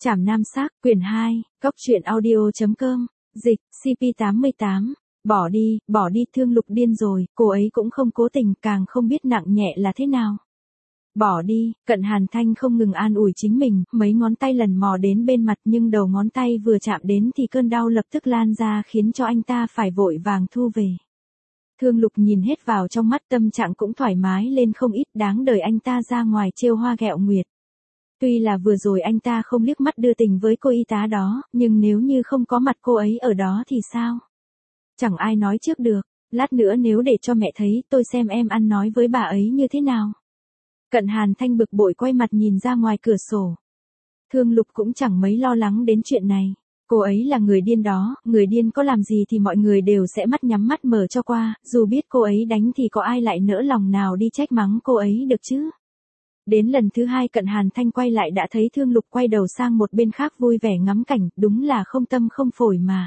Trảm Nam Xác, quyển 2, Góc truyện audio.com, dịch, CP88, bỏ đi Thương Lục điên rồi, cô ấy cũng không cố tình, càng không biết nặng nhẹ là thế nào. Bỏ đi, Cận Hàn Thanh không ngừng an ủi chính mình, mấy ngón tay lần mò đến bên mặt nhưng đầu ngón tay vừa chạm đến thì cơn đau lập tức lan ra khiến cho anh ta phải vội vàng thu về. Thương Lục nhìn hết vào trong mắt, tâm trạng cũng thoải mái lên không ít, đáng đời anh ta ra ngoài trêu hoa ghẹo nguyệt. Tuy là vừa rồi anh ta không liếc mắt đưa tình với cô y tá đó, nhưng nếu như không có mặt cô ấy ở đó thì sao? Chẳng ai nói trước được, lát nữa nếu để cho mẹ thấy tôi xem em ăn nói với bà ấy như thế nào. Cận Hàn Thanh bực bội quay mặt nhìn ra ngoài cửa sổ. Thương Lục cũng chẳng mấy lo lắng đến chuyện này. Cô ấy là người điên đó, người điên có làm gì thì mọi người đều sẽ mắt nhắm mắt mở cho qua, dù biết cô ấy đánh thì có ai lại nỡ lòng nào đi trách mắng cô ấy được chứ. Đến lần thứ hai Cận Hàn Thanh quay lại đã thấy Thương Lục quay đầu sang một bên khác vui vẻ ngắm cảnh, đúng là không tâm không phổi mà.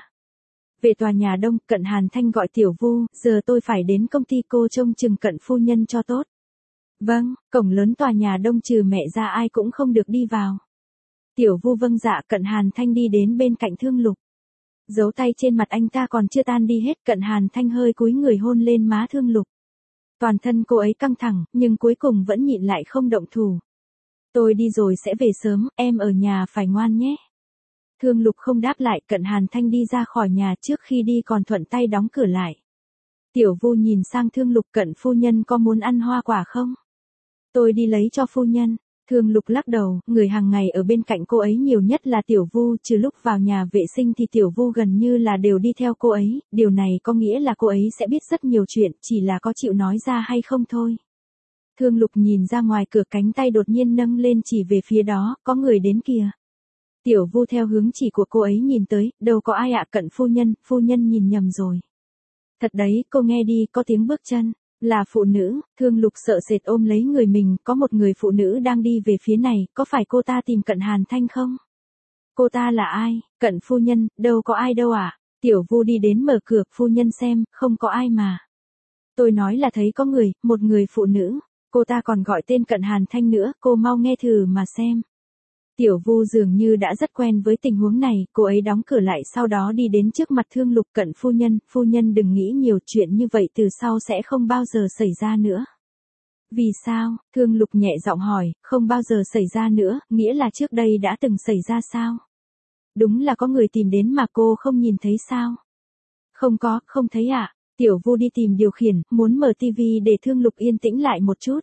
Về tòa nhà đông, Cận Hàn Thanh gọi Tiểu Vu, giờ tôi phải đến công ty, cô trông chừng Cận phu nhân cho tốt. Vâng, cổng lớn tòa nhà đông trừ mẹ ra ai cũng không được đi vào. Tiểu Vu vâng dạ. Cận Hàn Thanh đi đến bên cạnh Thương Lục. Dấu tay trên mặt anh ta còn chưa tan đi hết, Cận Hàn Thanh hơi cúi người hôn lên má Thương Lục. Toàn thân cô ấy căng thẳng, nhưng cuối cùng vẫn nhịn lại không động thủ. Tôi đi rồi sẽ về sớm, em ở nhà phải ngoan nhé. Thương Lục không đáp lại, Cận Hàn Thanh đi ra khỏi nhà, trước khi đi còn thuận tay đóng cửa lại. Tiểu Vu nhìn sang Thương Lục, Cận phu nhân có muốn ăn hoa quả không? Tôi đi lấy cho phu nhân. Thương Lục lắc đầu, người hàng ngày ở bên cạnh cô ấy nhiều nhất là Tiểu Vu, trừ lúc vào nhà vệ sinh thì Tiểu Vu gần như là đều đi theo cô ấy, điều này có nghĩa là cô ấy sẽ biết rất nhiều chuyện, chỉ là có chịu nói ra hay không thôi. Thương Lục nhìn ra ngoài cửa, cánh tay đột nhiên nâng lên chỉ về phía đó, có người đến kìa. Tiểu Vu theo hướng chỉ của cô ấy nhìn tới, đâu có ai ạ. Cận phu nhân nhìn nhầm rồi. Thật đấy, cô nghe đi, có tiếng bước chân. Là phụ nữ. Thương Lục sợ sệt ôm lấy người mình, có một người phụ nữ đang đi về phía này, có phải cô ta tìm Cận Hàn Thanh không? Cô ta là ai? Cận phu nhân, đâu có ai đâu ạ. Tiểu Vu đi đến mở cửa, phu nhân xem, không có ai mà. Tôi nói là thấy có người, một người phụ nữ, cô ta còn gọi tên Cận Hàn Thanh nữa, cô mau nghe thử mà xem. Tiểu Vu dường như đã rất quen với tình huống này, cô ấy đóng cửa lại sau đó đi đến trước mặt Thương Lục. Cận phu nhân đừng nghĩ nhiều, chuyện như vậy từ sau sẽ không bao giờ xảy ra nữa. Vì sao? Thương Lục nhẹ giọng hỏi, không bao giờ xảy ra nữa, nghĩa là trước đây đã từng xảy ra sao? Đúng là có người tìm đến mà cô không nhìn thấy sao? Không thấy ạ. Tiểu Vu đi tìm điều khiển, muốn mở tivi để Thương Lục yên tĩnh lại một chút.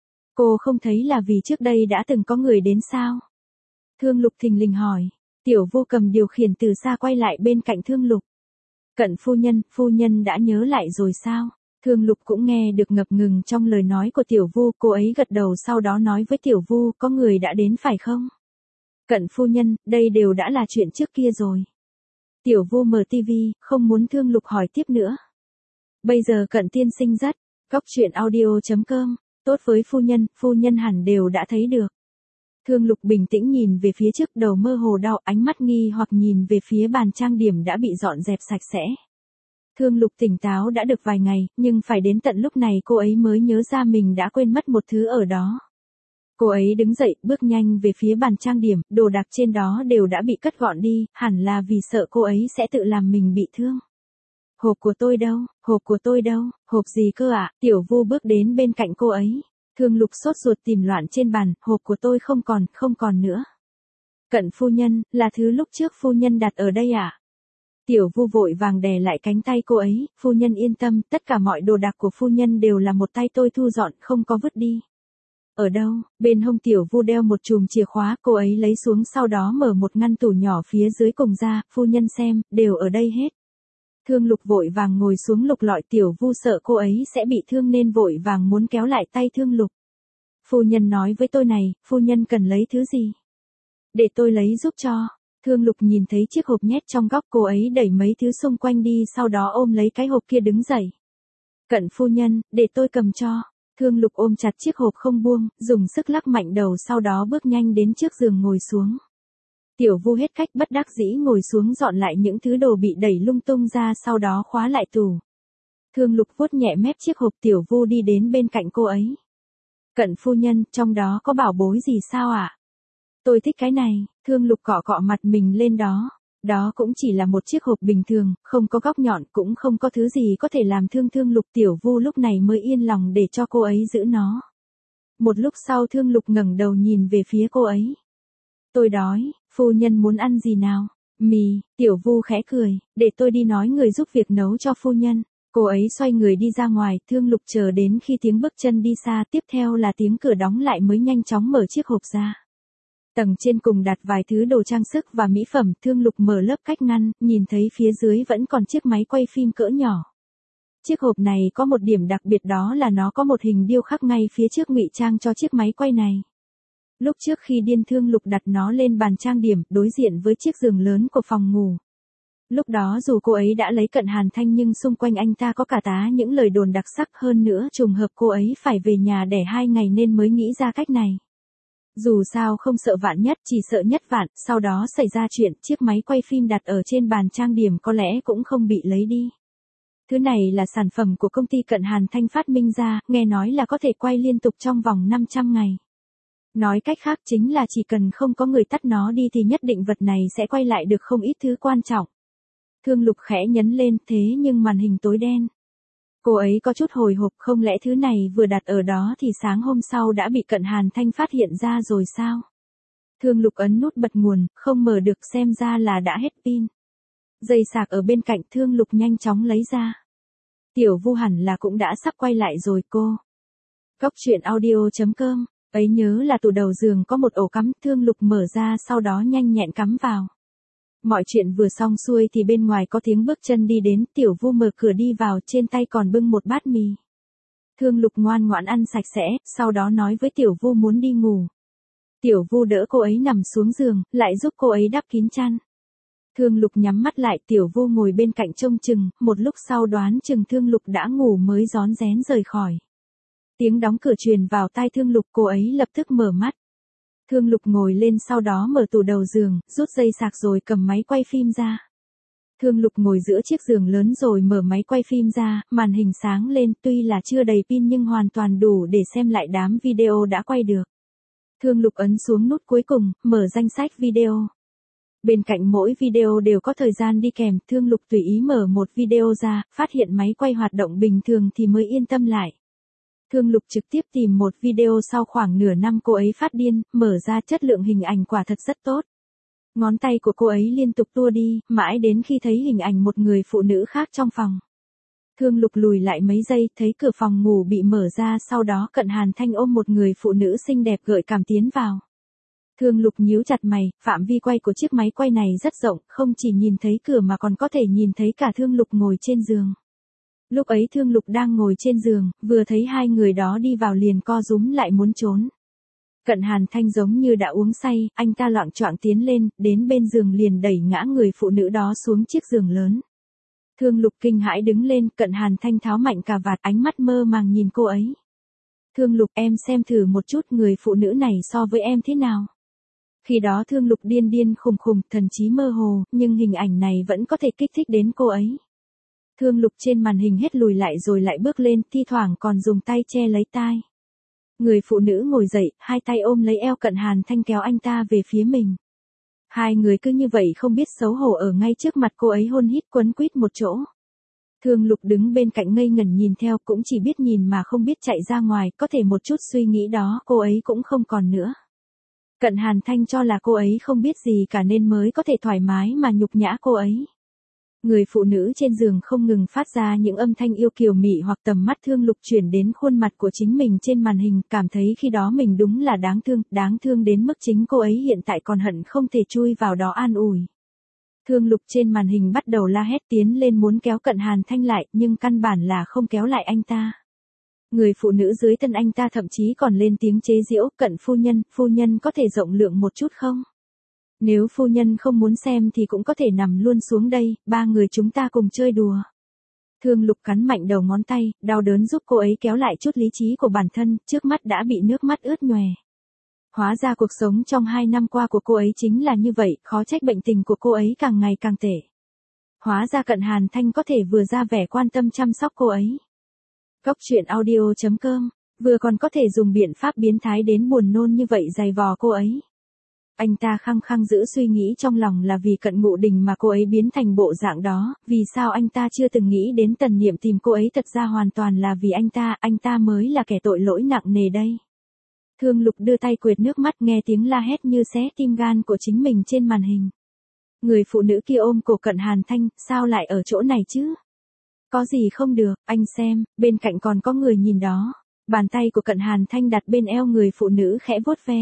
Cô không thấy là vì trước đây đã từng có người đến sao? Thương Lục thình lình hỏi. Tiểu Vu cầm điều khiển từ xa quay lại bên cạnh Thương Lục. Cận phu nhân đã nhớ lại rồi sao? Thương Lục cũng nghe được ngập ngừng trong lời nói của Tiểu Vu, cô ấy gật đầu sau đó nói với Tiểu Vu, có người đã đến phải không? Cận phu nhân, đây đều đã là chuyện trước kia rồi. Tiểu Vu mở tivi, không muốn Thương Lục hỏi tiếp nữa. Bây giờ Cận tiên sinh rất, Góc truyện audio.com, tốt với phu nhân hẳn đều đã thấy được. Thương Lục bình tĩnh nhìn về phía trước, đầu mơ hồ đau, ánh mắt nghi hoặc nhìn về phía bàn trang điểm đã bị dọn dẹp sạch sẽ. Thương Lục tỉnh táo đã được vài ngày, nhưng phải đến tận lúc này cô ấy mới nhớ ra mình đã quên mất một thứ ở đó. Cô ấy đứng dậy, bước nhanh về phía bàn trang điểm, đồ đạc trên đó đều đã bị cất gọn đi, hẳn là vì sợ cô ấy sẽ tự làm mình bị thương. Hộp của tôi đâu, hộp gì cơ ạ? Tiểu Vu bước đến bên cạnh cô ấy. Thương Lục sốt ruột tìm loạn trên bàn, hộp của tôi không còn nữa. Cận phu nhân, là thứ lúc trước phu nhân đặt ở đây ạ. Tiểu Vu vội vàng đè lại cánh tay cô ấy, phu nhân yên tâm, tất cả mọi đồ đạc của phu nhân đều là một tay tôi thu dọn, không có vứt đi. Ở đâu? Bên hông Tiểu Vu đeo một chùm chìa khóa, cô ấy lấy xuống sau đó mở một ngăn tủ nhỏ phía dưới cùng ra, phu nhân xem, đều ở đây hết. Thương Lục vội vàng ngồi xuống lục lọi, Tiểu Vu sợ cô ấy sẽ bị thương nên vội vàng muốn kéo lại tay Thương Lục. Phu nhân nói với tôi này, phu nhân cần lấy thứ gì? Để tôi lấy giúp cho. Thương Lục nhìn thấy chiếc hộp nhét trong góc, cô ấy đẩy mấy thứ xung quanh đi sau đó ôm lấy cái hộp kia đứng dậy. Cận phu nhân, để tôi cầm cho. Thương Lục ôm chặt chiếc hộp không buông, dùng sức lắc mạnh đầu sau đó bước nhanh đến trước giường ngồi xuống. Tiểu Vu hết cách bất đắc dĩ ngồi xuống dọn lại những thứ đồ bị đẩy lung tung ra sau đó khóa lại tủ. Thương Lục vuốt nhẹ mép chiếc hộp, Tiểu Vu đi đến bên cạnh cô ấy. Cận phu nhân, trong đó có bảo bối gì sao ạ? Tôi thích cái này. Thương Lục cọ cọ mặt mình lên đó. Đó cũng chỉ là một chiếc hộp bình thường, không có góc nhọn, cũng không có thứ gì có thể làm thương Thương Lục. Tiểu Vu lúc này mới yên lòng để cho cô ấy giữ nó. Một lúc sau Thương Lục ngẩng đầu nhìn về phía cô ấy. Tôi đói, phu nhân muốn ăn gì nào? Mì. Tiểu Vu khẽ cười, để tôi đi nói người giúp việc nấu cho phu nhân. Cô ấy xoay người đi ra ngoài, Thương Lục chờ đến khi tiếng bước chân đi xa, tiếp theo là tiếng cửa đóng lại mới nhanh chóng mở chiếc hộp ra. Tầng trên cùng đặt vài thứ đồ trang sức và mỹ phẩm, Thương Lục mở lớp cách ngăn, nhìn thấy phía dưới vẫn còn chiếc máy quay phim cỡ nhỏ. Chiếc hộp này có một điểm đặc biệt, đó là nó có một hình điêu khắc ngay phía trước ngụy trang cho chiếc máy quay này. Lúc trước khi điên, Thương Lục đặt nó lên bàn trang điểm, đối diện với chiếc giường lớn của phòng ngủ. Lúc đó dù cô ấy đã lấy Cận Hàn Thanh nhưng xung quanh anh ta có cả tá những lời đồn đặc sắc, hơn nữa trùng hợp cô ấy phải về nhà đẻ 2 ngày nên mới nghĩ ra cách này. Dù sao không sợ vạn nhất, chỉ sợ nhất vạn, sau đó xảy ra chuyện, chiếc máy quay phim đặt ở trên bàn trang điểm có lẽ cũng không bị lấy đi. Thứ này là sản phẩm của công ty Cận Hàn Thanh phát minh ra, nghe nói là có thể quay liên tục trong vòng 500 ngày. Nói cách khác chính là chỉ cần không có người tắt nó đi thì nhất định vật này sẽ quay lại được không ít thứ quan trọng. Thương Lục khẽ nhấn lên, thế nhưng màn hình tối đen. Cô ấy có chút hồi hộp, không lẽ thứ này vừa đặt ở đó thì sáng hôm sau đã bị Cận Hàn Thanh phát hiện ra rồi sao? Thương Lục ấn nút bật nguồn, không mở được, xem ra là đã hết pin. Dây sạc ở bên cạnh, Thương Lục nhanh chóng lấy ra. Tiểu Vu hẳn là cũng đã sắp quay lại rồi cô. Cóc truyện audio.com, ấy nhớ là tủ đầu giường có một ổ cắm, Thương Lục mở ra sau đó nhanh nhẹn cắm vào. Mọi chuyện vừa xong xuôi thì bên ngoài có tiếng bước chân đi đến, Tiểu Vu mở cửa đi vào, trên tay còn bưng một bát mì. Thương Lục ngoan ngoãn ăn sạch sẽ, sau đó nói với Tiểu Vu muốn đi ngủ. Tiểu Vu đỡ cô ấy nằm xuống giường, lại giúp cô ấy đắp kín chăn. Thương Lục nhắm mắt lại, Tiểu Vu ngồi bên cạnh trông chừng, một lúc sau đoán chừng Thương Lục đã ngủ mới rón rén rời khỏi. Tiếng đóng cửa truyền vào tai Thương Lục, cô ấy lập tức mở mắt. Thương Lục ngồi lên, sau đó mở tủ đầu giường, rút dây sạc rồi cầm máy quay phim ra. Thương Lục ngồi giữa chiếc giường lớn rồi mở máy quay phim ra, màn hình sáng lên, tuy là chưa đầy pin nhưng hoàn toàn đủ để xem lại đám video đã quay được. Thương Lục ấn xuống nút cuối cùng, mở danh sách video. Bên cạnh mỗi video đều có thời gian đi kèm, Thương Lục tùy ý mở một video ra, phát hiện máy quay hoạt động bình thường thì mới yên tâm lại. Thương Lục trực tiếp tìm một video sau khoảng nửa năm cô ấy phát điên, mở ra, chất lượng hình ảnh quả thật rất tốt. Ngón tay của cô ấy liên tục tua đi, mãi đến khi thấy hình ảnh một người phụ nữ khác trong phòng. Thương Lục lùi lại mấy giây, thấy cửa phòng ngủ bị mở ra, sau đó Cận Hàn Thanh ôm một người phụ nữ xinh đẹp gợi cảm tiến vào. Thương Lục nhíu chặt mày, phạm vi quay của chiếc máy quay này rất rộng, không chỉ nhìn thấy cửa mà còn có thể nhìn thấy cả Thương Lục ngồi trên giường. Lúc ấy Thương Lục đang ngồi trên giường, vừa thấy hai người đó đi vào liền co rúm lại muốn trốn. Cận Hàn Thanh giống như đã uống say, anh ta loạng choạng tiến lên, đến bên giường liền đẩy ngã người phụ nữ đó xuống chiếc giường lớn. Thương Lục kinh hãi đứng lên, Cận Hàn Thanh tháo mạnh cà vạt, ánh mắt mơ màng nhìn cô ấy. Thương Lục, em xem thử một chút người phụ nữ này so với em thế nào. Khi đó Thương Lục điên điên khùng khùng, thần trí mơ hồ, nhưng hình ảnh này vẫn có thể kích thích đến cô ấy. Thương Lục trên màn hình hết lùi lại rồi lại bước lên, thi thoảng còn dùng tay che lấy tai. Người phụ nữ ngồi dậy, hai tay ôm lấy eo Cận Hàn Thanh kéo anh ta về phía mình. Hai người cứ như vậy không biết xấu hổ ở ngay trước mặt cô ấy hôn hít quấn quýt một chỗ. Thương Lục đứng bên cạnh ngây ngẩn nhìn theo, cũng chỉ biết nhìn mà không biết chạy ra ngoài, có thể một chút suy nghĩ đó cô ấy cũng không còn nữa. Cận Hàn Thanh cho là cô ấy không biết gì cả nên mới có thể thoải mái mà nhục nhã cô ấy. Người phụ nữ trên giường không ngừng phát ra những âm thanh yêu kiều mị hoặc tầm mắt Thương Lục chuyển đến khuôn mặt của chính mình trên màn hình, cảm thấy khi đó mình đúng là đáng thương đến mức chính cô ấy hiện tại còn hận không thể chui vào đó an ủi. Thương Lục trên màn hình bắt đầu la hét tiến lên muốn kéo Cận Hàn Thanh lại, nhưng căn bản là không kéo lại anh ta. Người phụ nữ dưới thân anh ta thậm chí còn lên tiếng chế giễu, Cận phu nhân có thể rộng lượng một chút không? Nếu phu nhân không muốn xem thì cũng có thể nằm luôn xuống đây, ba người chúng ta cùng chơi đùa. Thương Lục cắn mạnh đầu ngón tay, đau đớn giúp cô ấy kéo lại chút lý trí của bản thân, trước mắt đã bị nước mắt ướt nhòe. Hóa ra cuộc sống trong 2 năm qua của cô ấy chính là như vậy, khó trách bệnh tình của cô ấy càng ngày càng tệ. Hóa ra Cận Hàn Thanh có thể vừa ra vẻ quan tâm chăm sóc cô ấy. Cóc truyện audio.com, vừa còn có thể dùng biện pháp biến thái đến buồn nôn như vậy giày vò cô ấy. Anh ta khăng khăng giữ suy nghĩ trong lòng là vì Cận Ngụ Đình mà cô ấy biến thành bộ dạng đó, vì sao anh ta chưa từng nghĩ đến Tần Niệm tìm cô ấy, thật ra hoàn toàn là vì anh ta mới là kẻ tội lỗi nặng nề đây. Thương Lục đưa tay quệt nước mắt, nghe tiếng la hét như xé tim gan của chính mình trên màn hình. Người phụ nữ kia ôm cổ Cận Hàn Thanh, sao lại ở chỗ này chứ? Có gì không được, anh xem, bên cạnh còn có người nhìn đó. Bàn tay của Cận Hàn Thanh đặt bên eo người phụ nữ khẽ vuốt ve.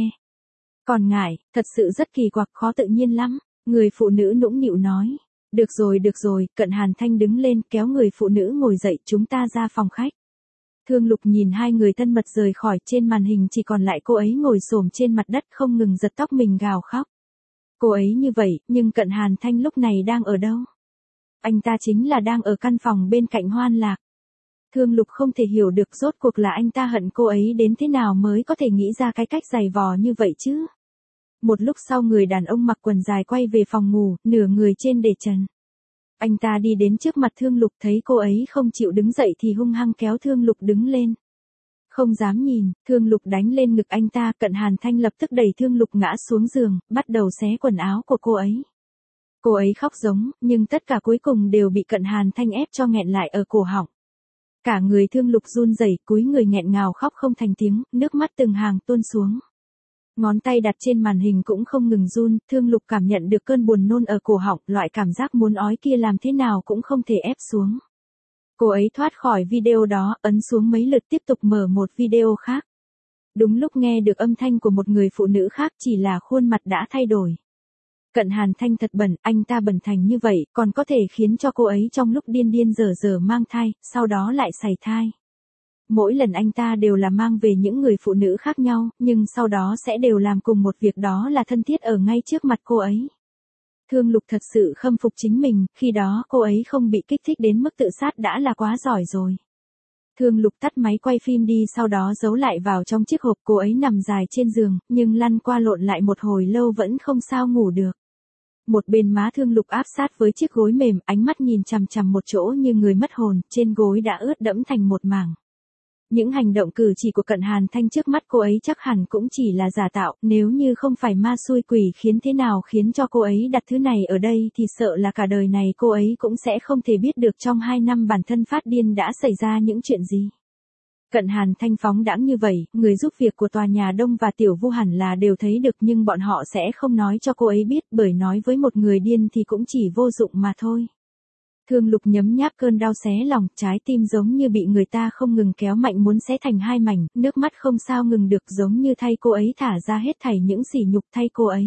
Còn ngại, thật sự rất kỳ quặc, khó tự nhiên lắm. Người phụ nữ nũng nịu nói. Được rồi, Cận Hàn Thanh đứng lên kéo người phụ nữ ngồi dậy, chúng ta ra phòng khách. Thương Lục nhìn hai người thân mật rời khỏi, trên màn hình chỉ còn lại cô ấy ngồi xổm trên mặt đất không ngừng giật tóc mình gào khóc. Cô ấy như vậy, nhưng Cận Hàn Thanh lúc này đang ở đâu? Anh ta chính là đang ở căn phòng bên cạnh Hoan Lạc. Thương Lục không thể hiểu được rốt cuộc là anh ta hận cô ấy đến thế nào mới có thể nghĩ ra cái cách giày vò như vậy chứ. Một lúc sau người đàn ông mặc quần dài quay về phòng ngủ, nửa người trên để trần. Anh ta đi đến trước mặt Thương Lục, thấy cô ấy không chịu đứng dậy thì hung hăng kéo Thương Lục đứng lên. Không dám nhìn, Thương Lục đánh lên ngực anh ta, Cận Hàn Thanh lập tức đẩy Thương Lục ngã xuống giường, bắt đầu xé quần áo của cô ấy. Cô ấy khóc giống, nhưng tất cả cuối cùng đều bị Cận Hàn Thanh ép cho nghẹn lại ở cổ họng. Cả người Thương Lục run rẩy, cúi người nghẹn ngào khóc không thành tiếng, nước mắt từng hàng tuôn xuống. Ngón tay đặt trên màn hình cũng không ngừng run, Thương Lục cảm nhận được cơn buồn nôn ở cổ họng, loại cảm giác muốn ói kia làm thế nào cũng không thể ép xuống. Cô ấy thoát khỏi video đó, ấn xuống mấy lượt tiếp tục mở một video khác. Đúng lúc nghe được âm thanh của một người phụ nữ khác, chỉ là khuôn mặt đã thay đổi. Cận Hàn Thanh thật bẩn, anh ta bẩn thành như vậy, còn có thể khiến cho cô ấy trong lúc điên điên dở mang thai, sau đó lại sảy thai. Mỗi lần anh ta đều là mang về những người phụ nữ khác nhau, nhưng sau đó sẽ đều làm cùng một việc, đó là thân thiết ở ngay trước mặt cô ấy. Thương Lục thật sự khâm phục chính mình, khi đó cô ấy không bị kích thích đến mức tự sát đã là quá giỏi rồi. Thương Lục tắt máy quay phim đi, sau đó giấu lại vào trong chiếc hộp, cô ấy nằm dài trên giường, nhưng lăn qua lộn lại một hồi lâu vẫn không sao ngủ được. Một bên má Thương Lục áp sát với chiếc gối mềm, ánh mắt nhìn chằm chằm một chỗ như người mất hồn, trên gối đã ướt đẫm thành một mảng. Những hành động cử chỉ của Cận Hàn Thanh trước mắt cô ấy chắc hẳn cũng chỉ là giả tạo, nếu như không phải ma xui quỷ khiến thế nào khiến cho cô ấy đặt thứ này ở đây thì sợ là cả đời này cô ấy cũng sẽ không thể biết được trong 2 năm bản thân phát điên đã xảy ra những chuyện gì. Cận Hàn Thanh phóng đãng như vậy, người giúp việc của tòa nhà Đông và Tiểu Vu hẳn là đều thấy được, nhưng bọn họ sẽ không nói cho cô ấy biết, bởi nói với một người điên thì cũng chỉ vô dụng mà thôi. Thương Lục nhấm nháp cơn đau xé lòng, trái tim giống như bị người ta không ngừng kéo mạnh muốn xé thành 2 mảnh, nước mắt không sao ngừng được, giống như thay cô ấy thả ra hết thảy những sỉ nhục thay cô ấy.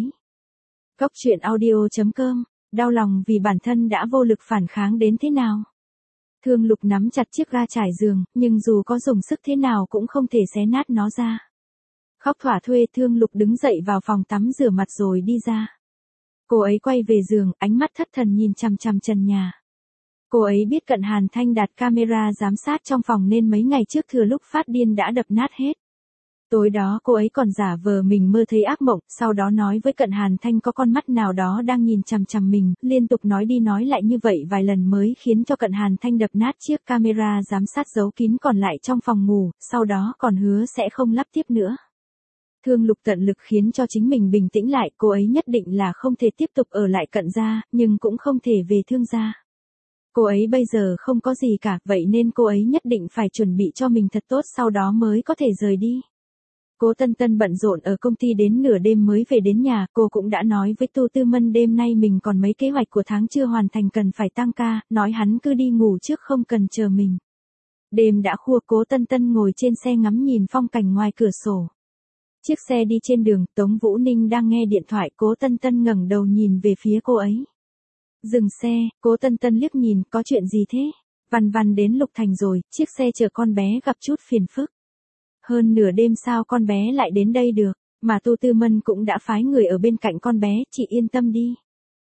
Góc truyện audio.com, đau lòng vì bản thân đã vô lực phản kháng đến thế nào. Thương Lục nắm chặt chiếc ga trải giường, nhưng dù có dùng sức thế nào cũng không thể xé nát nó ra. Khóc thỏa thuê, Thương Lục đứng dậy vào phòng tắm rửa mặt rồi đi ra. Cô ấy quay về giường, ánh mắt thất thần nhìn chằm chằm trần nhà. Cô ấy biết Cận Hàn Thanh đặt camera giám sát trong phòng nên mấy ngày trước thừa lúc phát điên đã đập nát hết. Tối đó cô ấy còn giả vờ mình mơ thấy ác mộng, sau đó nói với Cận Hàn Thanh có con mắt nào đó đang nhìn chằm chằm mình, liên tục nói đi nói lại như vậy vài lần mới khiến cho Cận Hàn Thanh đập nát chiếc camera giám sát giấu kín còn lại trong phòng ngủ, sau đó còn hứa sẽ không lắp tiếp nữa. Thương Lục tận lực khiến cho chính mình bình tĩnh lại, cô ấy nhất định là không thể tiếp tục ở lại Cận gia, nhưng cũng không thể về Thương gia. Cô ấy bây giờ không có gì cả, vậy nên cô ấy nhất định phải chuẩn bị cho mình thật tốt sau đó mới có thể rời đi. Cố Tân Tân bận rộn ở công ty đến nửa đêm mới về đến nhà, cô cũng đã nói với Tu Tư Mân đêm nay mình còn mấy kế hoạch của tháng chưa hoàn thành cần phải tăng ca, nói hắn cứ đi ngủ trước không cần chờ mình. Đêm đã khuya, Cố Tân Tân ngồi trên xe ngắm nhìn phong cảnh ngoài cửa sổ. Chiếc xe đi trên đường, Tống Vũ Ninh đang nghe điện thoại, Cố Tân Tân ngẩng đầu nhìn về phía cô ấy. Dừng xe, Cố Tân Tân liếc nhìn, có chuyện gì thế? Văn đến Lục Thành rồi, chiếc xe chở con bé gặp chút phiền phức. Hơn nửa đêm sao con bé lại đến đây được, mà Tu Tư Mân cũng đã phái người ở bên cạnh con bé, chị yên tâm đi.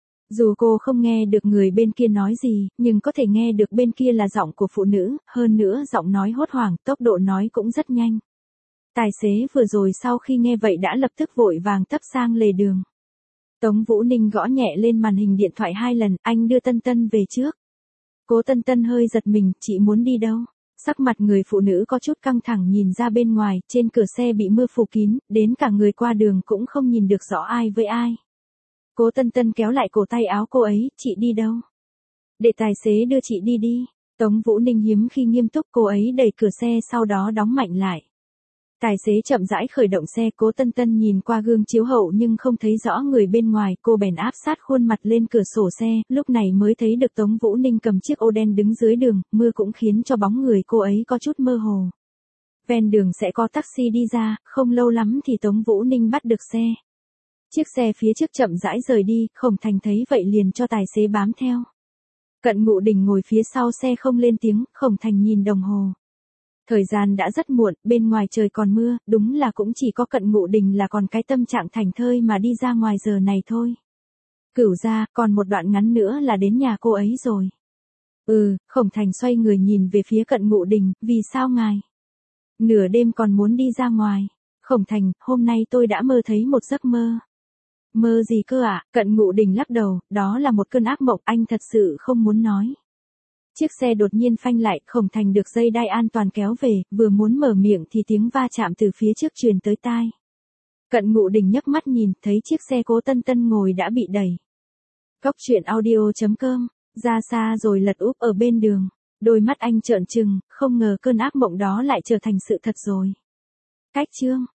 Dù cô không nghe được người bên kia nói gì, nhưng có thể nghe được bên kia là giọng của phụ nữ, hơn nữa giọng nói hốt hoảng, tốc độ nói cũng rất nhanh. Tài xế vừa rồi sau khi nghe vậy đã lập tức vội vàng tấp sang lề đường. Tống Vũ Ninh gõ nhẹ lên màn hình điện thoại 2 lần, anh đưa Tân Tân về trước. Cố Tân Tân hơi giật mình, chị muốn đi đâu? Sắc mặt người phụ nữ có chút căng thẳng nhìn ra bên ngoài, trên cửa xe bị mưa phủ kín, đến cả người qua đường cũng không nhìn được rõ ai với ai. Cố Tân Tân kéo lại cổ tay áo cô ấy, chị đi đâu? Để tài xế đưa chị đi đi. Tống Vũ Ninh hiếm khi nghiêm túc, cô ấy đẩy cửa xe sau đó đóng mạnh lại. Tài xế chậm rãi khởi động xe, Cố Tân Tân nhìn qua gương chiếu hậu nhưng không thấy rõ người bên ngoài, cô bèn áp sát khuôn mặt lên cửa sổ xe, lúc này mới thấy được Tống Vũ Ninh cầm chiếc ô đen đứng dưới đường, mưa cũng khiến cho bóng người cô ấy có chút mơ hồ. Ven đường sẽ có taxi đi ra, không lâu lắm thì Tống Vũ Ninh bắt được xe. Chiếc xe phía trước chậm rãi rời đi, Khổng Thành thấy vậy liền cho tài xế bám theo. Cận Ngụ Đình ngồi phía sau xe không lên tiếng, Khổng Thành nhìn đồng hồ. Thời gian đã rất muộn, bên ngoài trời còn mưa, đúng là cũng chỉ có Cận Ngụ Đình là còn cái tâm trạng thảnh thơi mà đi ra ngoài giờ này thôi. Cửu gia, còn một đoạn ngắn nữa là đến nhà cô ấy rồi. Khổng Thành xoay người nhìn về phía Cận Ngụ Đình, vì sao ngài? Nửa đêm còn muốn đi ra ngoài. Khổng Thành, hôm nay tôi đã mơ thấy một giấc mơ. Mơ gì cơ ạ? Cận Ngụ Đình lắc đầu, đó là một cơn ác mộng, anh thật sự không muốn nói. Chiếc xe đột nhiên phanh lại, Khổng Thành được dây đai an toàn kéo về, vừa muốn mở miệng thì tiếng va chạm từ phía trước truyền tới tai. Cận Ngụ Đình nhấc mắt nhìn, thấy chiếc xe Cố Tân Tân ngồi đã bị đẩy. Cốc truyện audio.com, ra xa rồi lật úp ở bên đường. Đôi mắt anh trợn trừng, không ngờ cơn ác mộng đó lại trở thành sự thật rồi. Cách chương